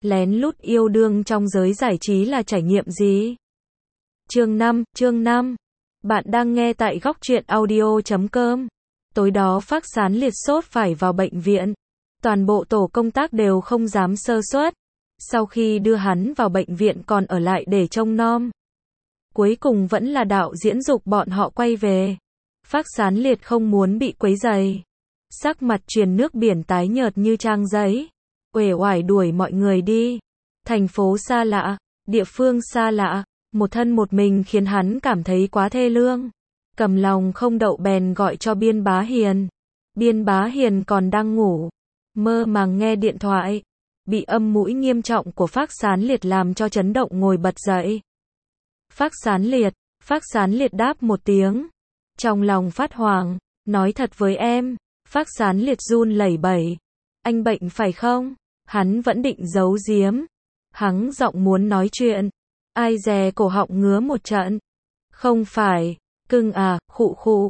Lén lút yêu đương trong giới giải trí là trải nghiệm gì? Chương 5. Bạn đang nghe tại Góc Truyện Audio.com. Tối đó Phác Sán Liệt sốt phải vào bệnh viện. Toàn bộ tổ công tác đều không dám sơ suất. Sau khi đưa hắn vào bệnh viện còn ở lại để trông nom. Cuối cùng vẫn là đạo diễn giục bọn họ quay về. Phác Sán Liệt không muốn bị quấy rầy. Sắc mặt truyền nước biển tái nhợt như trang giấy. Uể oải đuổi mọi người đi. Thành phố xa lạ, địa phương xa lạ, một thân một mình khiến hắn cảm thấy quá thê lương. Cầm lòng không đậu bèn gọi cho Biên Bá Hiền. Biên Bá Hiền còn đang ngủ, mơ màng nghe điện thoại. Bị âm mũi nghiêm trọng của Phác Sán Liệt làm cho chấn động ngồi bật dậy. Phác Sán Liệt đáp một tiếng. Trong lòng phát hoảng, nói thật với em. Phác Sán Liệt run lẩy bẩy. Anh bệnh phải không? Hắn vẫn định giấu giếm. Hắng giọng muốn nói chuyện. Ai dè cổ họng ngứa một trận. Không phải, cưng à, khụ khụ.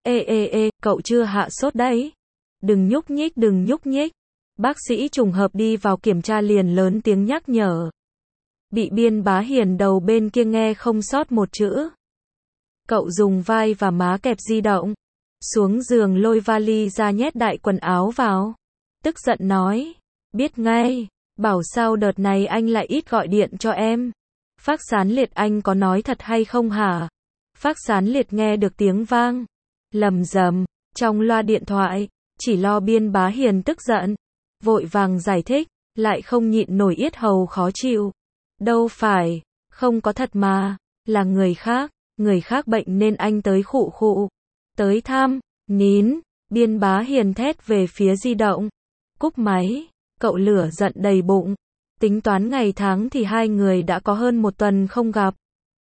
Ê, cậu chưa hạ sốt đấy. Đừng nhúc nhích. Bác sĩ trùng hợp đi vào kiểm tra liền lớn tiếng nhắc nhở. Bị Biên Bá Hiền đầu bên kia nghe không sót một chữ. Cậu dùng vai và má kẹp di động. Xuống giường lôi vali ra nhét đại quần áo vào. Tức giận nói. Biết ngay, bảo sao đợt này anh lại ít gọi điện cho em. Phác Sán Liệt anh có nói thật hay không hả? Phác Sán Liệt nghe được tiếng vang. Lầm rầm, trong loa điện thoại, chỉ lo Biên Bá Hiền tức giận. Vội vàng giải thích, lại không nhịn nổi yết hầu khó chịu. Đâu phải, không có thật mà, là người khác bệnh nên anh tới khụ khụ. Tới thăm, nín, Biên Bá Hiền thét về phía di động. Cúp máy. Cậu lửa giận đầy bụng. Tính toán ngày tháng thì hai người đã có hơn một tuần không gặp.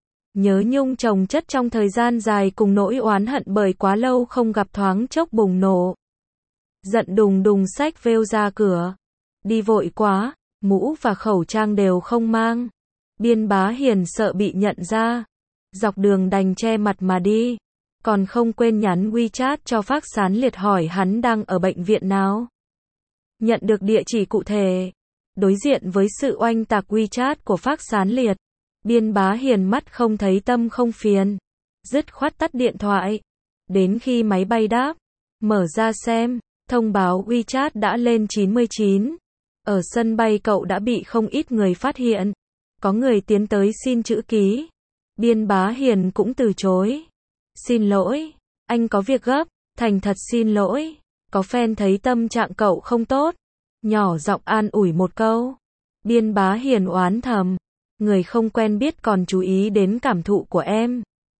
Nhớ nhung chồng chất trong thời gian dài cùng nỗi oán hận bởi quá lâu không gặp thoáng chốc bùng nổ. Giận đùng đùng xách vêu ra cửa. Đi vội quá, mũ và khẩu trang đều không mang. Biên Bá Hiền sợ bị nhận ra. Dọc đường đành che mặt mà đi. Còn không quên nhắn WeChat cho Phác Sán Liệt hỏi hắn đang ở bệnh viện nào. Nhận được địa chỉ cụ thể. Đối diện với sự oanh tạc WeChat của Phác Sán Liệt, Biên Bá Hiền mắt không thấy tâm không phiền. Dứt khoát tắt điện thoại. Đến khi máy bay đáp, mở ra xem, thông báo WeChat đã lên 99. Ở sân bay cậu đã bị không ít người phát hiện. Có người tiến tới xin chữ ký. Biên Bá Hiền cũng từ chối. Xin lỗi, anh có việc gấp, thành thật xin lỗi. Có fan thấy tâm trạng cậu không tốt. Nhỏ giọng an ủi một câu. Biên Bá Hiền oán thầm. Người không quen biết còn chú ý đến cảm thụ của em.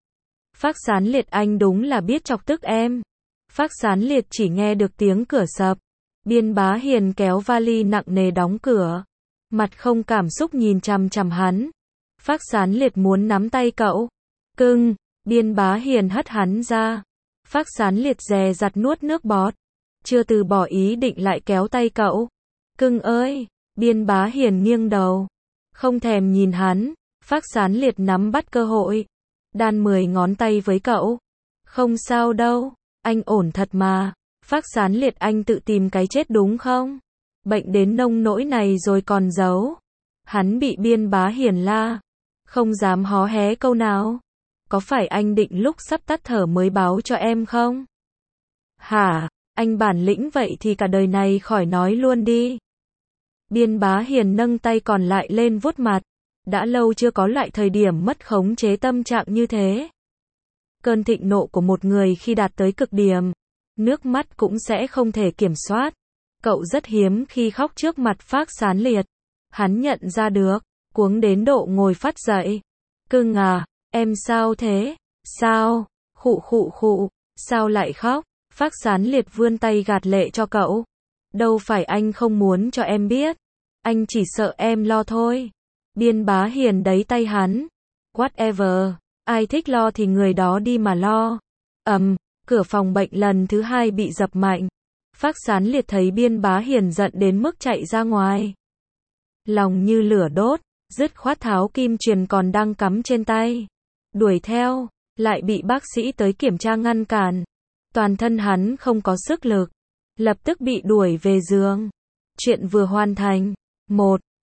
Phác Sán Liệt anh đúng là biết chọc tức em. Phác Sán Liệt chỉ nghe được tiếng cửa sập. Biên Bá Hiền kéo vali nặng nề đóng cửa. Mặt không cảm xúc nhìn chằm chằm hắn. Phác Sán Liệt muốn nắm tay cậu. Cưng, Biên Bá Hiền hất hắn ra. Phác Sán Liệt dè dặt nuốt nước bọt. Chưa từ bỏ ý định lại kéo tay cậu. Cưng ơi, Biên Bá Hiền nghiêng đầu. Không thèm nhìn hắn. Phác Sán Liệt nắm bắt cơ hội. Đan 10 ngón tay với cậu. Không sao đâu, anh ổn thật mà. Phác Sán Liệt anh tự tìm cái chết đúng không? Bệnh đến nông nỗi này rồi còn giấu. Hắn bị Biên Bá Hiền la. Không dám hó hé câu nào. Có phải anh định lúc sắp tắt thở mới báo cho em không? Hả? Anh bản lĩnh vậy thì cả đời này khỏi nói luôn đi. Biên Bá Hiền nâng tay còn lại lên vuốt mặt. Đã lâu chưa có lại thời điểm mất khống chế tâm trạng như thế. Cơn thịnh nộ của một người khi đạt tới cực điểm, nước mắt cũng sẽ không thể kiểm soát. Cậu rất hiếm khi khóc trước mặt Phác Sán Liệt. Hắn nhận ra được, cuống đến độ ngồi phắt dậy. Cưng à, em sao thế? Sao? Khụ, sao lại khóc? Phác Sán Liệt vươn tay gạt lệ cho cậu. Đâu phải anh không muốn cho em biết. Anh chỉ sợ em lo thôi. Biên Bá Hiền đẩy tay hắn. Whatever. Ai thích lo thì người đó đi mà lo. Cửa phòng bệnh lần thứ 2 bị dập mạnh. Phác Sán Liệt thấy Biên Bá Hiền giận đến mức chạy ra ngoài. Lòng như lửa đốt, dứt khoát tháo kim truyền còn đang cắm trên tay. Đuổi theo, lại bị bác sĩ tới kiểm tra ngăn cản. Toàn thân hắn không có sức lực. Lập tức bị đuổi về giường. Chuyện vừa hoàn thành. 1.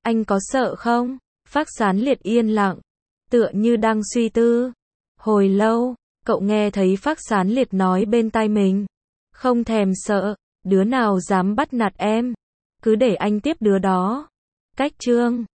Anh có sợ không? Phác Sán Liệt yên lặng, tựa như đang suy tư. Hồi lâu, cậu nghe thấy Phác Sán Liệt nói bên tai mình. Không thèm sợ, đứa nào dám bắt nạt em, cứ để anh tiếp đứa đó. Cách chương